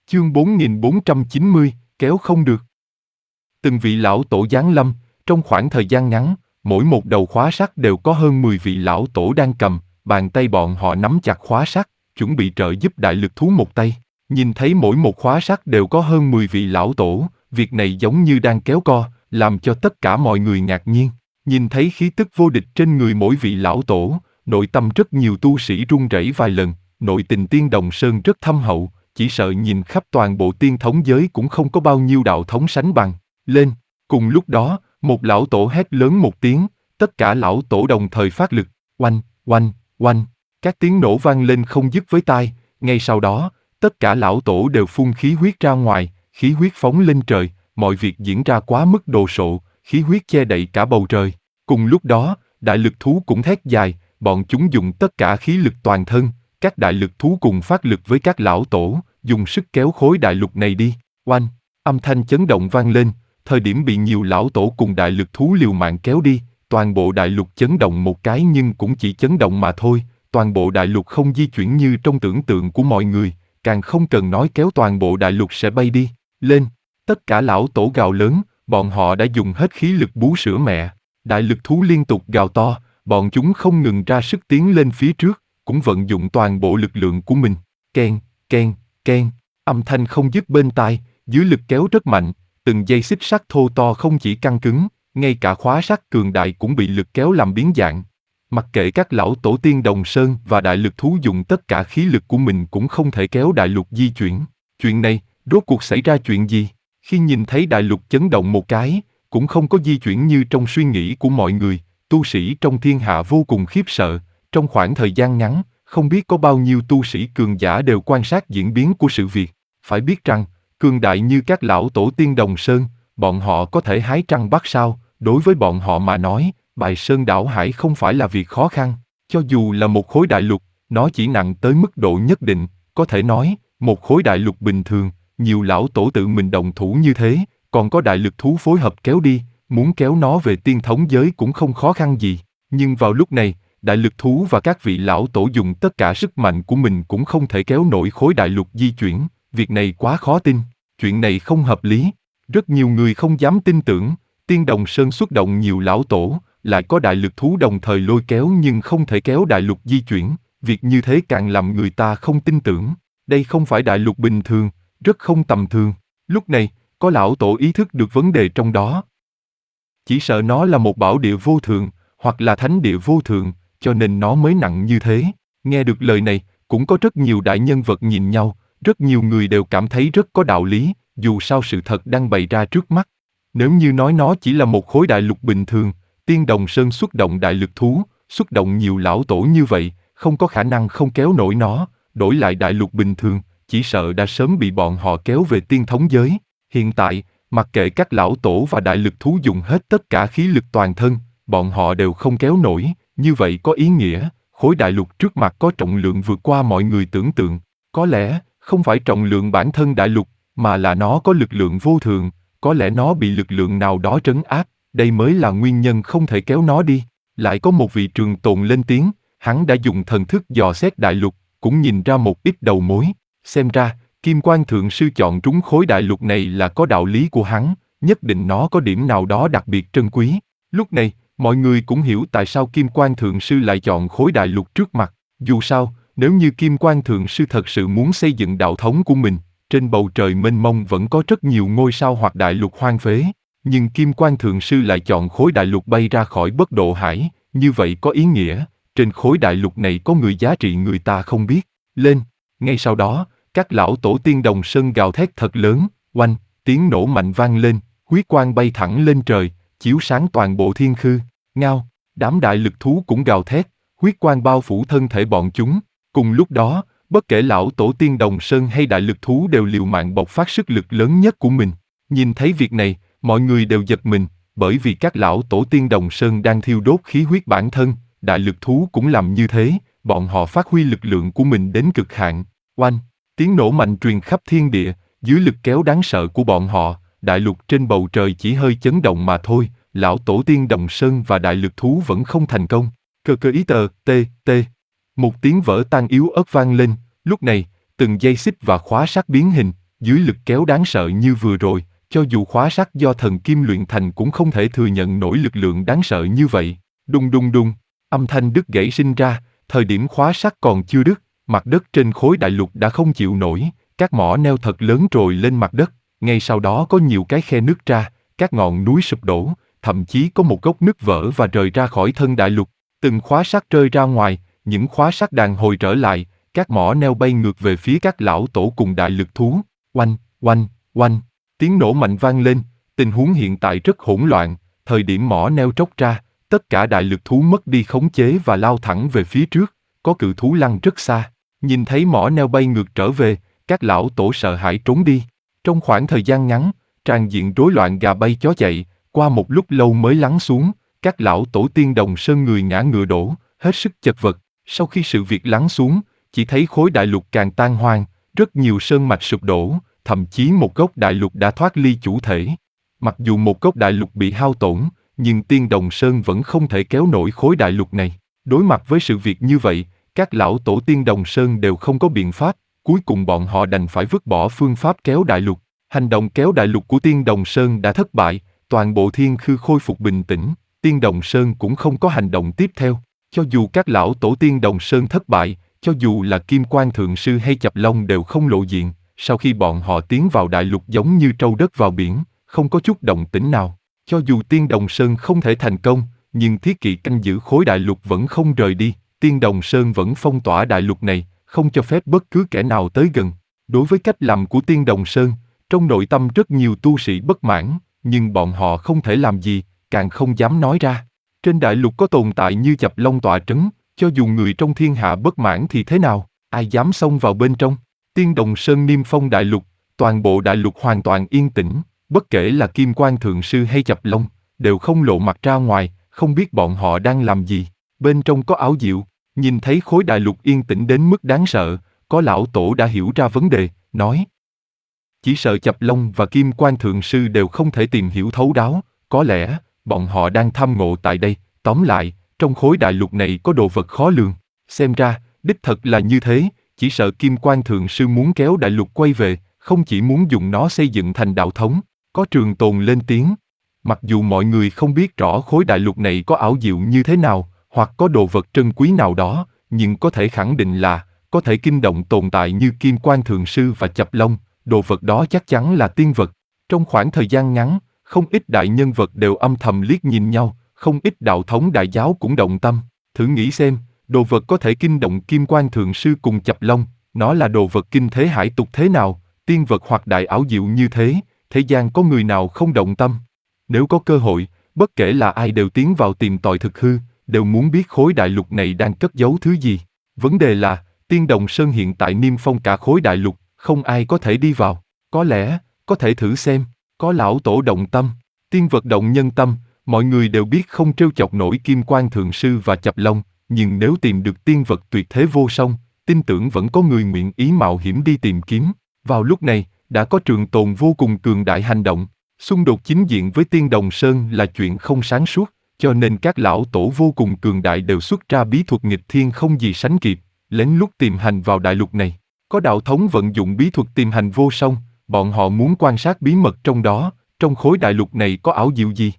Chương 4490, kéo không được. Từng vị lão tổ giáng lâm, trong khoảng thời gian ngắn, mỗi một đầu khóa sắt đều có hơn 10 vị lão tổ đang cầm, bàn tay bọn họ nắm chặt khóa sắt, chuẩn bị trợ giúp đại lực thú một tay. Nhìn thấy mỗi một khóa sắt đều có hơn 10 vị lão tổ, việc này giống như đang kéo co, làm cho tất cả mọi người ngạc nhiên. Nhìn thấy khí tức vô địch trên người mỗi vị lão tổ, nội tâm rất nhiều tu sĩ run rẩy vài lần, nội tình Tiên Đồng Sơn rất thâm hậu, chỉ sợ nhìn khắp toàn bộ tiên thống giới cũng không có bao nhiêu đạo thống sánh bằng. Lên! Cùng lúc đó, một lão tổ hét lớn một tiếng, tất cả lão tổ đồng thời phát lực, oanh, oanh, oanh. Các tiếng nổ vang lên không dứt với tai, ngay sau đó, tất cả lão tổ đều phun khí huyết ra ngoài, khí huyết phóng lên trời, mọi việc diễn ra quá mức đồ sộ, khí huyết che đậy cả bầu trời. Cùng lúc đó, đại lực thú cũng thét dài, bọn chúng dùng tất cả khí lực toàn thân, các đại lực thú cùng phát lực với các lão tổ, dùng sức kéo khối đại lục này đi, oanh, âm thanh chấn động vang lên, thời điểm bị nhiều lão tổ cùng đại lực thú liều mạng kéo đi, toàn bộ đại lục chấn động một cái nhưng cũng chỉ chấn động mà thôi, toàn bộ đại lục không di chuyển như trong tưởng tượng của mọi người, càng không cần nói kéo toàn bộ đại lục sẽ bay đi, lên, tất cả lão tổ gào lớn, bọn họ đã dùng hết khí lực bú sữa mẹ, đại lực thú liên tục gào to, bọn chúng không ngừng ra sức tiến lên phía trước, cũng vận dụng toàn bộ lực lượng của mình, keng, keng, keng, âm thanh không dứt bên tai, dưới lực kéo rất mạnh, từng dây xích sắt thô to không chỉ căng cứng, ngay cả khóa sắt cường đại cũng bị lực kéo làm biến dạng. Mặc kệ các lão tổ Tiên Đồng Sơn và đại lực thú dùng tất cả khí lực của mình cũng không thể kéo đại lục di chuyển. Chuyện này, rốt cuộc xảy ra chuyện gì? Khi nhìn thấy đại lục chấn động một cái, cũng không có di chuyển như trong suy nghĩ của mọi người, tu sĩ trong thiên hạ vô cùng khiếp sợ, trong khoảng thời gian ngắn, không biết có bao nhiêu tu sĩ cường giả đều quan sát diễn biến của sự việc. Phải biết rằng, cường đại như các lão tổ Tiên Đồng Sơn, bọn họ có thể hái trăng bắt sao, đối với bọn họ mà nói, bài sơn đảo hải không phải là việc khó khăn. Cho dù là một khối đại lục, nó chỉ nặng tới mức độ nhất định, có thể nói, một khối đại lục bình thường, nhiều lão tổ tự mình động thủ như thế, còn có đại lực thú phối hợp kéo đi, muốn kéo nó về tiên thống giới cũng không khó khăn gì. Nhưng vào lúc này, đại lực thú và các vị lão tổ dùng tất cả sức mạnh của mình cũng không thể kéo nổi khối đại lục di chuyển, việc này quá khó tin, chuyện này không hợp lý. Rất nhiều người không dám tin tưởng, Tiên Đồng Sơn xuất động nhiều lão tổ, lại có đại lực thú đồng thời lôi kéo nhưng không thể kéo đại lục di chuyển, việc như thế càng làm người ta không tin tưởng. Đây không phải đại lục bình thường, rất không tầm thường. Lúc này, có lão tổ ý thức được vấn đề trong đó. Chỉ sợ nó là một bảo địa vô thượng, hoặc là thánh địa vô thượng, cho nên nó mới nặng như thế. Nghe được lời này, cũng có rất nhiều đại nhân vật nhìn nhau, rất nhiều người đều cảm thấy rất có đạo lý, dù sao sự thật đang bày ra trước mắt. Nếu như nói nó chỉ là một khối đại lục bình thường, Tiên Đồng Sơn xuất động đại lực thú, xuất động nhiều lão tổ như vậy, không có khả năng không kéo nổi nó, đổi lại đại lục bình thường, chỉ sợ đã sớm bị bọn họ kéo về tiên thống giới. Hiện tại, mặc kệ các lão tổ và đại lực thú dùng hết tất cả khí lực toàn thân, bọn họ đều không kéo nổi, như vậy có ý nghĩa, khối đại lục trước mặt có trọng lượng vượt qua mọi người tưởng tượng. Có lẽ, không phải trọng lượng bản thân đại lục, mà là nó có lực lượng vô thường, có lẽ nó bị lực lượng nào đó trấn áp, đây mới là nguyên nhân không thể kéo nó đi. Lại có một vị trường tồn lên tiếng, hắn đã dùng thần thức dò xét đại lục, cũng nhìn ra một ít đầu mối. Xem ra, Kim Quan Thượng Sư chọn trúng khối đại lục này là có đạo lý của hắn, nhất định nó có điểm nào đó đặc biệt trân quý. Lúc này, mọi người cũng hiểu tại sao Kim Quan Thượng Sư lại chọn khối đại lục trước mặt. Dù sao, nếu như Kim Quan Thượng Sư thật sự muốn xây dựng đạo thống của mình, trên bầu trời mênh mông vẫn có rất nhiều ngôi sao hoặc đại lục hoang phế. Nhưng Kim Quan Thượng Sư lại chọn khối đại lục bay ra khỏi Bất Độ Hải, như vậy có ý nghĩa, trên khối đại lục này có người giá trị người ta không biết. Lên! Ngay sau đó, các lão tổ Tiên Đồng Sơn gào thét thật lớn, oanh, tiếng nổ mạnh vang lên, huyết quang bay thẳng lên trời, chiếu sáng toàn bộ thiên khư, ngao, đám đại lực thú cũng gào thét, huyết quang bao phủ thân thể bọn chúng. Cùng lúc đó, bất kể lão tổ Tiên Đồng Sơn hay đại lực thú đều liều mạng bộc phát sức lực lớn nhất của mình. Nhìn thấy việc này, mọi người đều giật mình, bởi vì các lão tổ Tiên Đồng Sơn đang thiêu đốt khí huyết bản thân, đại lực thú cũng làm như thế, bọn họ phát huy lực lượng của mình đến cực hạn. Oanh, tiếng nổ mạnh truyền khắp thiên địa, dưới lực kéo đáng sợ của bọn họ, đại lục trên bầu trời chỉ hơi chấn động mà thôi, lão tổ Tiên Đồng Sơn và đại lực thú vẫn không thành công. Cơ cơ ý tờ, t. Một tiếng vỡ tan yếu ớt vang lên, lúc này, từng dây xích và khóa sắt biến hình, Dưới lực kéo đáng sợ như vừa rồi, cho dù khóa sắt do thần kim luyện thành cũng không thể thừa nhận nổi lực lượng đáng sợ như vậy. Đùng đùng đùng, âm thanh đứt gãy sinh ra, thời điểm khóa sắt còn chưa đứt, mặt đất trên khối đại lục đã không chịu nổi, các mỏ neo thật lớn trồi lên mặt đất, ngay sau đó có nhiều cái khe nứt ra, các ngọn núi sụp đổ, thậm chí có một gốc nứt vỡ và rời ra khỏi thân đại lục. Từng khóa sắt rơi ra ngoài, những khóa sắt đàn hồi trở lại, các mỏ neo bay ngược về phía các lão tổ cùng đại lực thú. Oanh, oanh, oanh, tiếng nổ mạnh vang lên, tình huống hiện tại rất hỗn loạn, thời điểm mỏ neo tróc ra, tất cả đại lực thú mất đi khống chế và lao thẳng về phía trước, có cự thú lăn rất xa. Nhìn thấy mỏ neo bay ngược trở về, các lão tổ sợ hãi trốn đi. Trong khoảng thời gian ngắn, tràn diện rối loạn gà bay chó chạy, qua một lúc lâu mới lắng xuống, các lão tổ tiên Đồng Sơn người ngã ngựa đổ, hết sức chật vật. Sau khi sự việc lắng xuống, chỉ thấy khối đại lục càng tan hoang, rất nhiều sơn mạch sụp đổ, thậm chí một gốc đại lục đã thoát ly chủ thể. Mặc dù một gốc đại lục bị hao tổn, nhưng Tiên Đồng Sơn vẫn không thể kéo nổi khối đại lục này. Đối mặt với sự việc như vậy, các lão tổ Tiên Đồng Sơn đều không có biện pháp, cuối cùng bọn họ đành phải vứt bỏ phương pháp kéo đại lục. Hành động kéo đại lục của Tiên Đồng Sơn đã thất bại, toàn bộ thiên khư khôi phục bình tĩnh, Tiên Đồng Sơn cũng không có hành động tiếp theo. Cho dù các lão tổ Tiên Đồng Sơn thất bại, cho dù là Kim Quan Thượng Sư hay Chập Long đều không lộ diện, sau khi bọn họ tiến vào đại lục giống như trâu đất vào biển, không có chút động tĩnh nào. Cho dù Tiên Đồng Sơn không thể thành công, nhưng thiết kỵ canh giữ khối đại lục vẫn không rời đi, Tiên Đồng Sơn vẫn phong tỏa đại lục này, không cho phép bất cứ kẻ nào tới gần. Đối với cách làm của Tiên Đồng Sơn, trong nội tâm rất nhiều tu sĩ bất mãn, nhưng bọn họ không thể làm gì, càng không dám nói ra. Trên đại lục có tồn tại như Chập Long tọa trấn, cho dù người trong thiên hạ bất mãn thì thế nào, ai dám xông vào bên trong. Tiên Đồng Sơn niêm phong đại lục, toàn bộ đại lục hoàn toàn yên tĩnh, bất kể là Kim Quan Thượng Sư hay Chập Long, đều không lộ mặt ra ngoài, không biết bọn họ đang làm gì. Bên trong có ảo diệu, nhìn thấy khối đại lục yên tĩnh đến mức đáng sợ, có lão tổ đã hiểu ra vấn đề, nói. Chỉ sợ Chập Long và Kim Quan Thượng Sư đều không thể tìm hiểu thấu đáo, có lẽ, bọn họ đang tham ngộ tại đây, tóm lại, trong khối đại lục này có đồ vật khó lường. Xem ra, đích thật là như thế, chỉ sợ Kim Quan Thượng Sư muốn kéo đại lục quay về, không chỉ muốn dùng nó xây dựng thành đạo thống. Có Trường Tồn lên tiếng. Mặc dù mọi người không biết rõ khối đại lục này có ảo diệu như thế nào, hoặc có đồ vật trân quý nào đó, nhưng có thể khẳng định là, có thể kinh động tồn tại như Kim Quan Thượng Sư và Chập Long, đồ vật đó chắc chắn là tiên vật. Trong khoảng thời gian ngắn, không ít đại nhân vật đều âm thầm liếc nhìn nhau, không ít đạo thống đại giáo cũng động tâm. Thử nghĩ xem, đồ vật có thể kinh động Kim Quan Thượng Sư cùng Chập Long, nó là đồ vật kinh thế hải tục thế nào, tiên vật hoặc đại ảo diệu như thế, thế gian có người nào không động tâm. Nếu có cơ hội, bất kể là ai đều tiến vào tìm tòi thực hư, đều muốn biết khối đại lục này đang cất giấu thứ gì. Vấn đề là, Tiên Đồng Sơn hiện tại niêm phong cả khối đại lục, không ai có thể đi vào. Có lẽ, có thể thử xem, có lão tổ động tâm, tiên vật động nhân tâm, mọi người đều biết không trêu chọc nổi Kim Quan Thượng Sư và Chập Long, nhưng nếu tìm được tiên vật tuyệt thế vô song, tin tưởng vẫn có người nguyện ý mạo hiểm đi tìm kiếm. Vào lúc này, đã có Trường Tồn vô cùng cường đại hành động, xung đột chính diện với Tiên Đồng Sơn là chuyện không sáng suốt, cho nên các lão tổ vô cùng cường đại đều xuất ra bí thuật nghịch thiên không gì sánh kịp, lén lút tìm hành vào đại lục này. Có đạo thống vận dụng bí thuật tìm hành vô song, bọn họ muốn quan sát bí mật trong đó, trong khối đại lục này có ảo diệu gì.